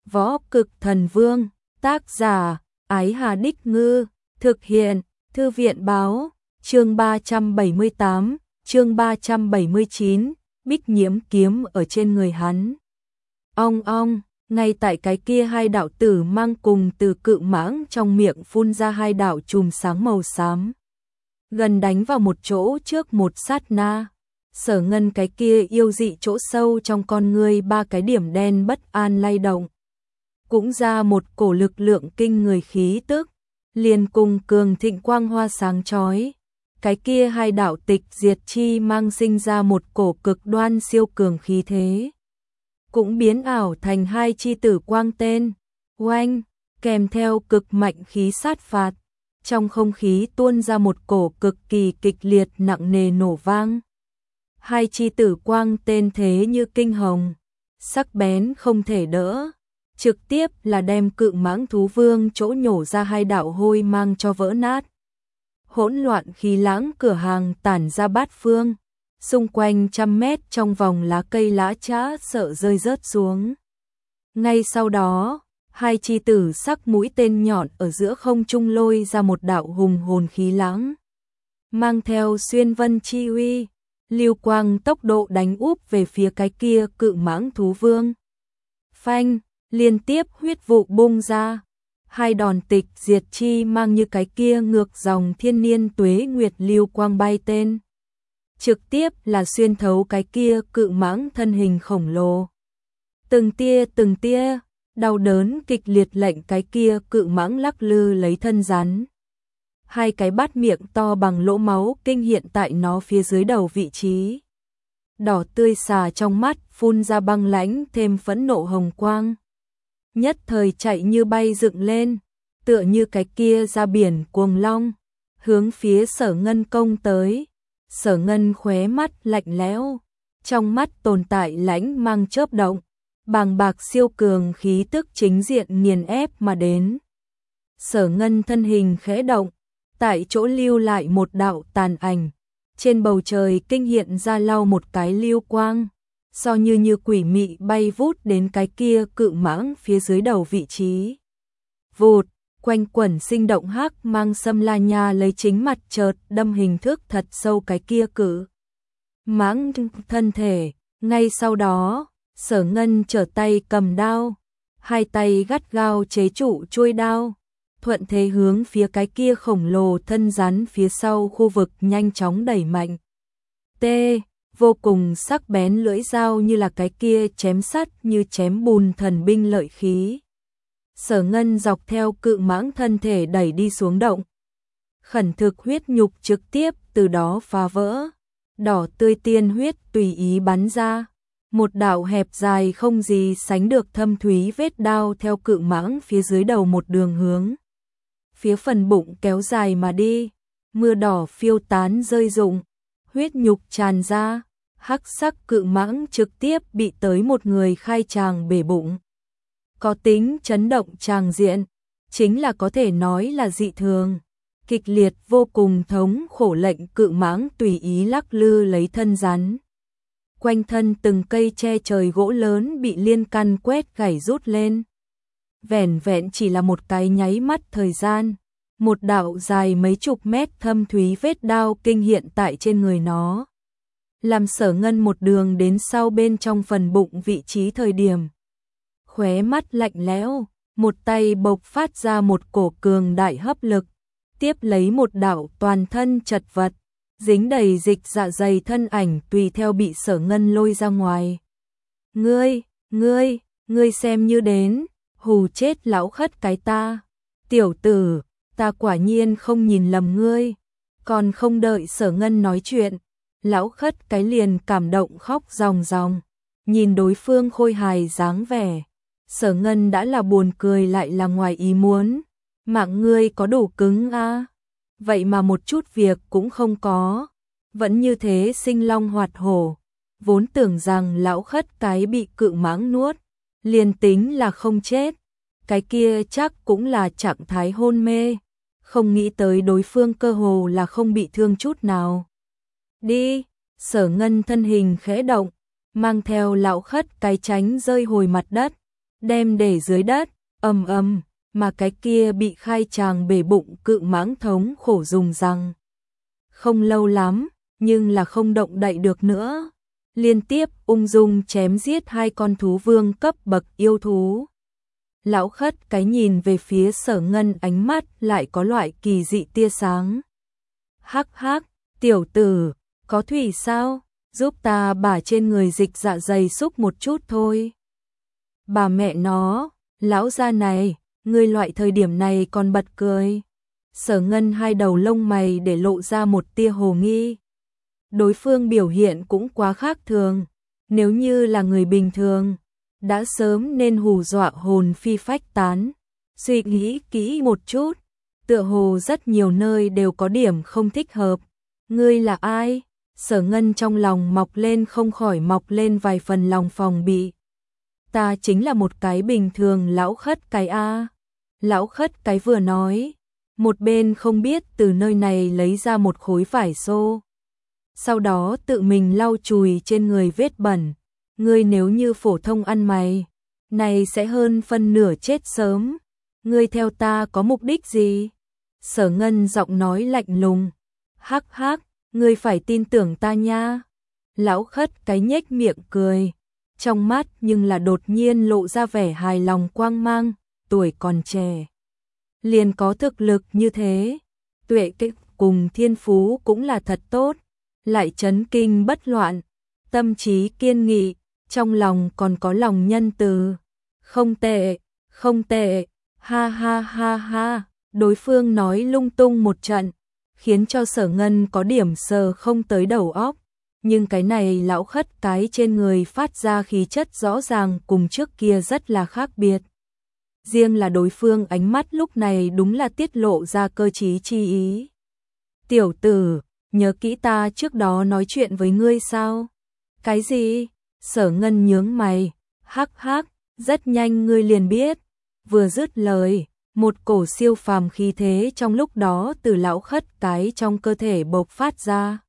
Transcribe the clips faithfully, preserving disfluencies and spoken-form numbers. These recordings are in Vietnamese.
Võ Cực Thần Vương, tác giả, Ái Hà Đích Ngư, thực hiện, Thư viện Báo, chương ba trăm bảy mươi tám, chương ba trăm bảy mươi chín, Bích Nhiễm kiếm ở trên người hắn. Ong ong, ngay tại cái kia hai đạo tử mang cùng từ cự mãng trong miệng phun ra hai đạo chùm sáng màu xám. Gần đánh vào một chỗ trước một sát na. Sở Ngân cái kia yêu dị chỗ sâu trong con người ba cái điểm đen bất an lay động. Cũng ra một cổ lực lượng kinh người khí tức, liền cùng cường thịnh quang hoa sáng chói. Cái kia hai đạo tịch diệt chi mang sinh ra một cổ cực đoan siêu cường khí thế. Cũng biến ảo thành hai chi tử quang tên, oanh, kèm theo cực mạnh khí sát phạt. Trong không khí tuôn ra một cổ cực kỳ kịch liệt nặng nề nổ vang. Hai chi tử quang tên thế như kinh hồng, sắc bén không thể đỡ, trực tiếp là đem cự mãng thú vương chỗ nhổ ra hai đạo hôi mang cho vỡ nát. Hỗn loạn khí lãng cửa hàng tản ra bát phương, xung quanh trăm mét trong vòng lá cây lá chã sợ rơi rớt xuống. Ngay sau đó, hai chi tử sắc mũi tên nhọn ở giữa không trung lôi ra một đạo hùng hồn khí lãng, mang theo xuyên vân chi uy, lưu quang tốc độ đánh úp về phía cái kia cự mãng thú vương. Phanh, liên tiếp huyết vụ bung ra, hai đòn tịch diệt chi mang như cái kia ngược dòng thiên niên tuế nguyệt lưu quang bay tên. Trực tiếp là xuyên thấu cái kia cự mãng thân hình khổng lồ. Từng tia từng tia, đau đớn kịch liệt lệnh cái kia cự mãng lắc lư lấy thân rắn. Hai cái bát miệng to bằng lỗ máu kinh hiện tại nó phía dưới đầu vị trí. Đỏ tươi xà trong mắt phun ra băng lãnh thêm phẫn nộ hồng quang. Nhất thời chạy như bay dựng lên, tựa như cái kia ra biển cuồng long, hướng phía Sở Ngân công tới. Sở Ngân khóe mắt lạnh lẽo, trong mắt tồn tại lãnh mang chớp động, bàng bạc siêu cường khí tức chính diện nghiền ép mà đến. Sở Ngân thân hình khẽ động, tại chỗ lưu lại một đạo tàn ảnh, trên bầu trời kinh hiện ra lau một cái lưu quang, so như như quỷ mị bay vút đến cái kia cự mãng phía dưới đầu vị trí. Vụt, quanh quẩn sinh động hắc mang xâm la nha lấy chính mặt chợt đâm hình thức thật sâu cái kia cự mãng thân thể. Ngay sau đó, Sở Ngân trở tay cầm đao, hai tay gắt gao chế trụ chuôi đao, thuận thế hướng phía cái kia khổng lồ thân rắn phía sau khu vực nhanh chóng đẩy mạnh. T, vô cùng sắc bén lưỡi dao như là cái kia chém sắt như chém bùn thần binh lợi khí. Sở Ngân dọc theo cự mãng thân thể đẩy đi xuống động. Khẩn thực huyết nhục trực tiếp từ đó phá vỡ, đỏ tươi tiên huyết tùy ý bắn ra. Một đạo hẹp dài không gì sánh được thâm thúy vết đao theo cự mãng phía dưới đầu một đường hướng phía phần bụng kéo dài mà đi, mưa đỏ phiêu tán rơi rụng, huyết nhục tràn ra, hắc sắc cự mãng trực tiếp bị tới một người khai tràng bể bụng. Có tính chấn động tràng diện, chính là có thể nói là dị thường, kịch liệt vô cùng thống khổ lệnh cự mãng tùy ý lắc lư lấy thân rắn. Quanh thân từng cây che trời gỗ lớn bị liên căn quét gãy rút lên. Vẻn vẹn chỉ là một cái nháy mắt thời gian, một đạo dài mấy chục mét thâm thúy vết đao kinh hiện tại trên người nó. Làm Sở Ngân một đường đến sau bên trong phần bụng vị trí thời điểm. Khóe mắt lạnh lẽo, một tay bộc phát ra một cổ cường đại hấp lực, tiếp lấy một đạo toàn thân chật vật, dính đầy dịch dạ dày thân ảnh tùy theo bị Sở Ngân lôi ra ngoài. Ngươi, ngươi, ngươi xem như đến, hù chết lão khất cái ta. Tiểu tử, ta quả nhiên không nhìn lầm ngươi. Còn không đợi Sở Ngân nói chuyện, lão khất cái liền cảm động khóc ròng ròng. Nhìn đối phương khôi hài dáng vẻ, Sở Ngân đã là buồn cười lại là ngoài ý muốn. Mạng ngươi có đủ cứng a? Vậy mà một chút việc cũng không có, vẫn như thế sinh long hoạt hổ. Vốn tưởng rằng lão khất cái bị cự mãng nuốt, liền tính là không chết, cái kia chắc cũng là trạng thái hôn mê, không nghĩ tới đối phương cơ hồ là không bị thương chút nào. Đi, Sở Ngân thân hình khẽ động, mang theo lão khất cái tránh rơi hồi mặt đất, đem để dưới đất, ầm ầm, mà cái kia bị khai tràng bể bụng cự mãng thống khổ dùng rằng. Không lâu lắm, nhưng là không động đậy được nữa. Liên tiếp ung dung chém giết hai con thú vương cấp bậc yêu thú. Lão Khất Cái nhìn về phía Sở Ngân, ánh mắt lại có loại kỳ dị tia sáng. Hắc hắc, tiểu tử, có thủy sao? Giúp ta bả trên người dịch dạ dày xúc một chút thôi. Bà mẹ nó, lão gia này, ngươi loại thời điểm này còn bật cười. Sở Ngân hai đầu lông mày để lộ ra một tia hồ nghi. Đối phương biểu hiện cũng quá khác thường, nếu như là người bình thường, đã sớm nên hù dọa hồn phi phách tán. Suy nghĩ kỹ một chút, tựa hồ rất nhiều nơi đều có điểm không thích hợp. Ngươi là ai? Sở Ngân trong lòng mọc lên không khỏi mọc lên vài phần lòng phòng bị. Ta chính là một cái bình thường lão Khất Cái a. Lão Khất Cái vừa nói, một bên không biết từ nơi này lấy ra một khối vải xô. Sau đó tự mình lau chùi trên người vết bẩn. Ngươi nếu như phổ thông ăn mày, này sẽ hơn phân nửa chết sớm. Ngươi theo ta có mục đích gì? Sở Ngân giọng nói lạnh lùng. Hắc hắc, ngươi phải tin tưởng ta nha. Lão Khất Cái nhếch miệng cười, trong mắt nhưng là đột nhiên lộ ra vẻ hài lòng quang mang. Tuổi còn trẻ, liền có thực lực như thế, tuệ kích cùng thiên phú cũng là thật tốt, lại chấn kinh bất loạn, tâm trí kiên nghị, trong lòng còn có lòng nhân từ. Không tệ, không tệ, ha ha ha ha. Đối phương nói lung tung một trận, khiến cho Sở Ngân có điểm sờ không tới đầu óc. Nhưng cái này lão Khất Cái trên người phát ra khí chất rõ ràng cùng trước kia rất là khác biệt. Riêng là đối phương ánh mắt lúc này đúng là tiết lộ ra cơ trí chi ý. Tiểu tử, nhớ kỹ ta trước đó nói chuyện với ngươi sao? Cái gì? Sở Ngân nhướng mày, hắc hắc, rất nhanh ngươi liền biết. Vừa dứt lời, một cổ siêu phàm khí thế trong lúc đó từ lão Khất Cái trong cơ thể bộc phát ra.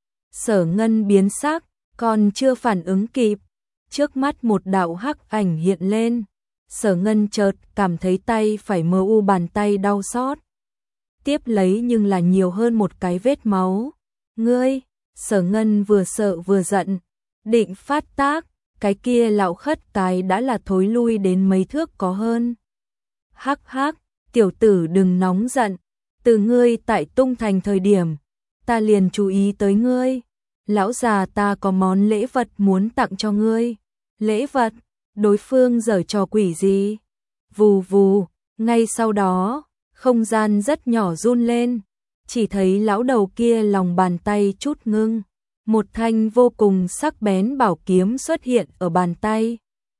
Sở Ngân biến sắc, còn chưa phản ứng kịp, trước mắt một đạo hắc ảnh hiện lên. Sở Ngân chợt cảm thấy tay phải mờ u, bàn tay đau xót. Tiếp lấy nhưng là nhiều hơn một cái vết máu. Ngươi, Sở Ngân vừa sợ vừa giận, định phát tác, cái kia lão Khất Cái đã là thối lui đến mấy thước có hơn. Hắc hắc, tiểu tử đừng nóng giận, từ ngươi tại Tung Thành thời điểm, ta liền chú ý tới ngươi. Lão già ta có món lễ vật muốn tặng cho ngươi. Lễ vật? Đối phương giở trò quỷ gì? Vù vù, ngay sau đó, không gian rất nhỏ run lên, chỉ thấy lão đầu kia lòng bàn tay chút ngưng, một thanh vô cùng sắc bén bảo kiếm xuất hiện ở bàn tay.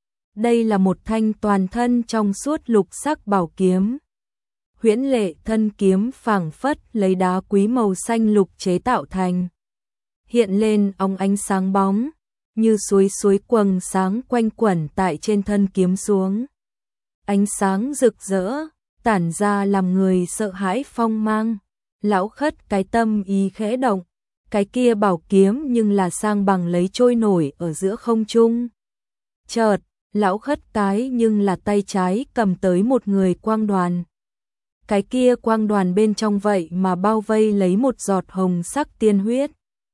Đây là một thanh toàn thân trong suốt lục sắc bảo kiếm. Huyễn lệ thân kiếm phảng phất lấy đá quý màu xanh lục chế tạo thành, hiện lên óng ánh sáng bóng, như suối suối quầng sáng quanh quẩn tại trên thân kiếm xuống. Ánh sáng rực rỡ, tản ra làm người sợ hãi phong mang. Lão Khất Cái tâm ý khẽ động, cái kia bảo kiếm nhưng là sang bằng lấy trôi nổi ở giữa không trung. Chợt, lão Khất Cái nhưng là tay trái cầm tới một người quang đoàn. Cái kia quang đoàn bên trong vậy mà bao vây lấy một giọt hồng sắc tiên huyết.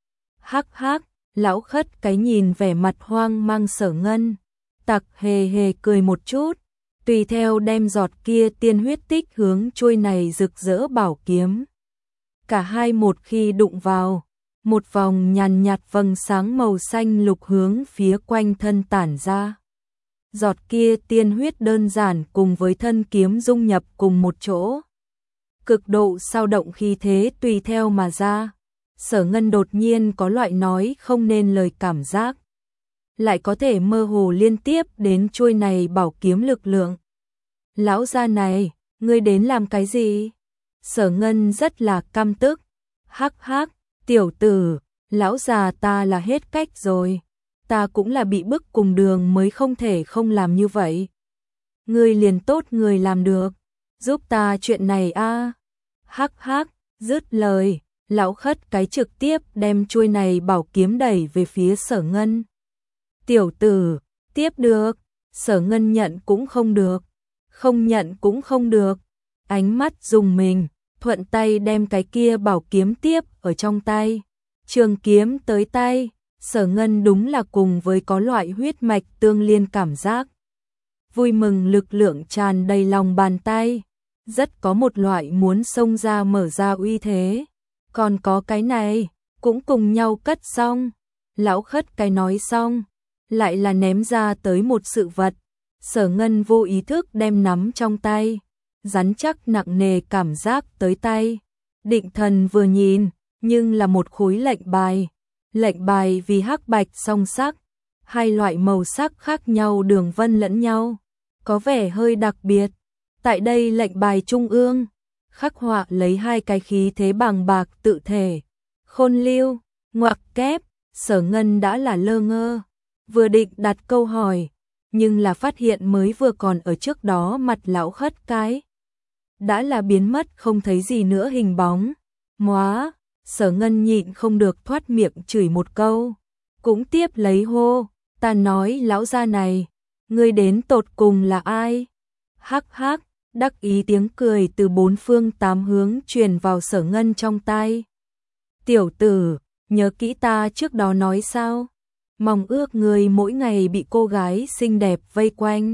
Hắc hắc, lão Khất Cái nhìn vẻ mặt hoang mang Sở Ngân, tặc hề hề cười một chút, tùy theo đem giọt kia tiên huyết tích hướng chuôi này rực rỡ bảo kiếm. Cả hai một khi đụng vào, một vòng nhàn nhạt vầng sáng màu xanh lục hướng phía quanh thân tản ra. Giọt kia tiên huyết đơn giản cùng với thân kiếm dung nhập cùng một chỗ. Cực độ sao động khí thế tùy theo mà ra. Sở Ngân đột nhiên có loại nói không nên lời cảm giác, lại có thể mơ hồ liên tiếp đến chuôi này bảo kiếm lực lượng. Lão gia này, ngươi đến làm cái gì? Sở Ngân rất là căm tức. Hắc hắc, tiểu tử, lão già ta là hết cách rồi, ta cũng là bị bức cùng đường mới không thể không làm như vậy. Ngươi liền tốt người làm được, giúp ta chuyện này a. Hắc hắc, dứt lời, lão Khất Cái trực tiếp đem chuôi này bảo kiếm đẩy về phía Sở Ngân. Tiểu tử, tiếp được. Sở Ngân nhận cũng không được, không nhận cũng không được. Ánh mắt dùng mình, thuận tay đem cái kia bảo kiếm tiếp ở trong tay. Trường kiếm tới tay, Sở Ngân đúng là cùng với có loại huyết mạch tương liên cảm giác. Vui mừng lực lượng tràn đầy lòng bàn tay, rất có một loại muốn xông ra mở ra uy thế. Còn có cái này, cũng cùng nhau cất xong. Lão Khất cái nói xong, lại là ném ra tới một sự vật. Sở Ngân vô ý thức đem nắm trong tay, rắn chắc nặng nề cảm giác tới tay. Định thần vừa nhìn, nhưng là một khối lệnh bài. Lệnh bài vì hắc bạch song sắc, hai loại màu sắc khác nhau đường vân lẫn nhau, có vẻ hơi đặc biệt. Tại đây lệnh bài trung ương, khắc họa lấy hai cái khí thế bằng bạc tự thể. Khôn lưu, ngoặc kép, Sở Ngân đã là lơ ngơ, vừa định đặt câu hỏi, nhưng là phát hiện mới vừa còn ở trước đó mặt Lão Khất cái đã là biến mất không thấy gì nữa hình bóng. Móa, Sở Ngân nhịn không được thoát miệng chửi một câu, cũng tiếp lấy hô, ta nói lão gia này, ngươi đến tột cùng là ai? Hắc hắc, đắc ý tiếng cười từ bốn phương tám hướng truyền vào Sở Ngân trong tai. Tiểu tử, nhớ kỹ ta trước đó nói sao? Mong ước ngươi mỗi ngày bị cô gái xinh đẹp vây quanh.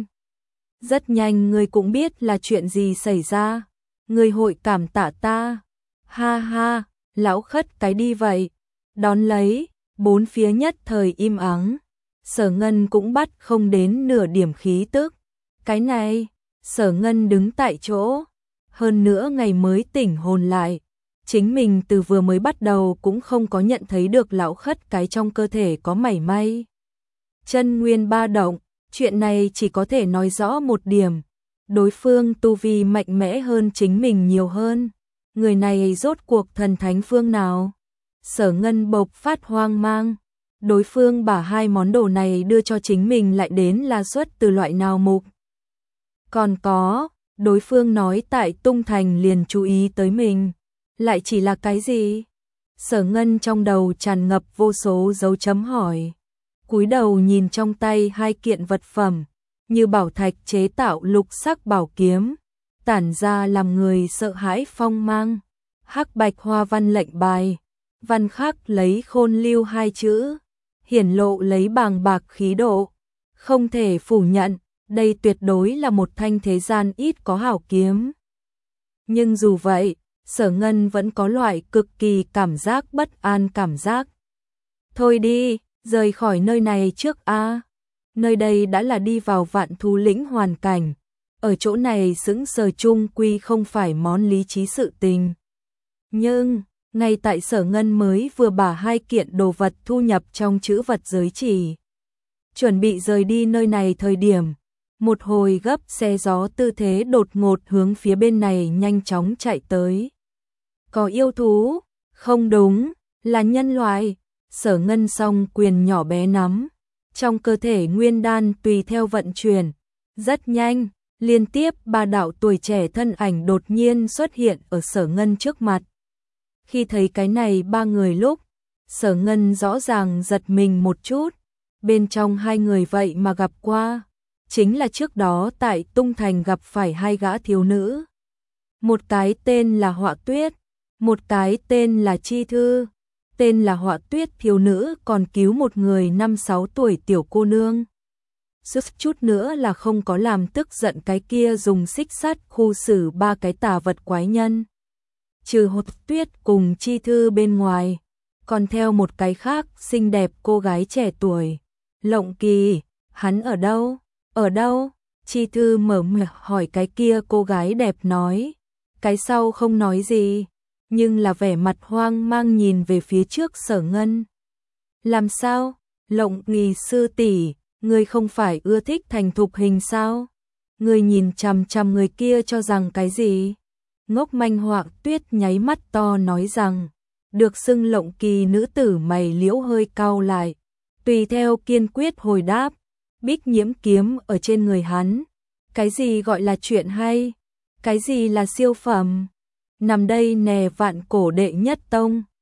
Rất nhanh ngươi cũng biết là chuyện gì xảy ra, ngươi hội cảm tạ ta. Ha ha, Lão Khất cái đi vậy. Đón lấy, bốn phía nhất thời im ắng. Sở Ngân cũng bắt không đến nửa điểm khí tức. Cái này, Sở Ngân đứng tại chỗ, hơn nữa ngày mới tỉnh hồn lại. Chính mình từ vừa mới bắt đầu cũng không có nhận thấy được Lão Khất cái trong cơ thể có mảy may chân nguyên ba động. Chuyện này chỉ có thể nói rõ một điểm, đối phương tu vi mạnh mẽ hơn chính mình nhiều hơn. Người này rốt cuộc thần thánh phương nào? Sở Ngân bộc phát hoang mang, đối phương把hai món đồ này đưa cho chính mình lại đến là xuất từ loại nào mục. Còn có, đối phương nói tại Tung Thành liền chú ý tới mình, lại chỉ là cái gì? Sở Ngân trong đầu tràn ngập vô số dấu chấm hỏi. Cúi đầu nhìn trong tay hai kiện vật phẩm, như bảo thạch chế tạo lục sắc bảo kiếm, tản ra làm người sợ hãi phong mang. Hắc bạch hoa văn lệnh bài, văn khắc lấy khôn lưu hai chữ, hiển lộ lấy bàng bạc khí độ. Không thể phủ nhận, đây tuyệt đối là một thanh thế gian ít có hảo kiếm. Nhưng dù vậy, Sở Ngân vẫn có loại cực kỳ cảm giác bất an cảm giác. Thôi đi, rời khỏi nơi này trước a. Nơi đây đã là đi vào vạn thú lĩnh hoàn cảnh, ở chỗ này sững sờ chung quy không phải món lý trí sự tình. Nhưng, ngay tại Sở Ngân mới vừa bả hai kiện đồ vật thu nhập trong trữ vật giới chỉ, chuẩn bị rời đi nơi này thời điểm, một hồi gấp xe gió tư thế đột ngột hướng phía bên này nhanh chóng chạy tới. Có yêu thú? Không đúng, là nhân loại. Sở Ngân song quyền nhỏ bé nắm, trong cơ thể nguyên đan tùy theo vận chuyển. Rất nhanh, liên tiếp ba đạo tuổi trẻ thân ảnh đột nhiên xuất hiện ở Sở Ngân trước mặt. Khi thấy cái này ba người lúc, Sở Ngân rõ ràng giật mình một chút. Bên trong hai người vậy mà gặp qua, chính là trước đó tại Tung Thành gặp phải hai gã thiếu nữ. Một cái tên là Họa Tuyết, một cái tên là Chi Thư. Tên là Họa Tuyết thiếu nữ còn cứu một người năm sáu tuổi tiểu cô nương. Suýt chút nữa là không có làm tức giận cái kia dùng xích sắt khu xử ba cái tà vật quái nhân. Trừ Họa Tuyết cùng Chi Thư bên ngoài, còn theo một cái khác xinh đẹp cô gái trẻ tuổi. Lộng Kỳ, hắn ở đâu? Ở đâu? Chi Thư mở miệng hỏi cái kia cô gái đẹp nói. Cái sau không nói gì, nhưng là vẻ mặt hoang mang nhìn về phía trước Sở Ngân. Làm sao? Lộng Kỳ sư tỷ, ngươi không phải ưa thích thành thục hình sao? Ngươi nhìn chằm chằm người kia cho rằng cái gì? Ngốc manh Họa Tuyết nháy mắt to nói rằng, được xưng Lộng Kỳ nữ tử mày liễu hơi cau lại, tùy theo kiên quyết hồi đáp, Bích Nhiễm kiếm ở trên người hắn. Cái gì gọi là chuyện hay? Cái gì là siêu phẩm? Nằm đây nè vạn cổ đệ nhất tông.